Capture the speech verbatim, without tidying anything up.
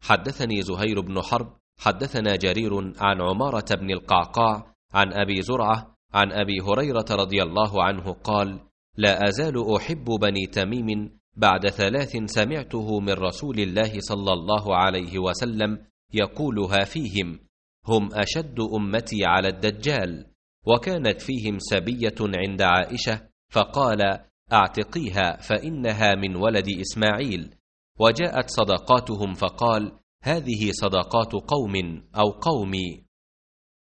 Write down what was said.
حدثني زهير بن حرب حدثنا جرير عن عمارة بن القعقاع عن أبي زرعة عن أبي هريرة رضي الله عنه قال: لا أزال أحب بني تميم بعد ثلاث سمعته من رسول الله صلى الله عليه وسلم يقولها فيهم: هم أشد أمتي على الدجال. وكانت فيهم سبية عند عائشة فقال: اعتقيها فإنها من ولد إسماعيل. وجاءت صدقاتهم فقال: هذه صدقات قوم أو قومي.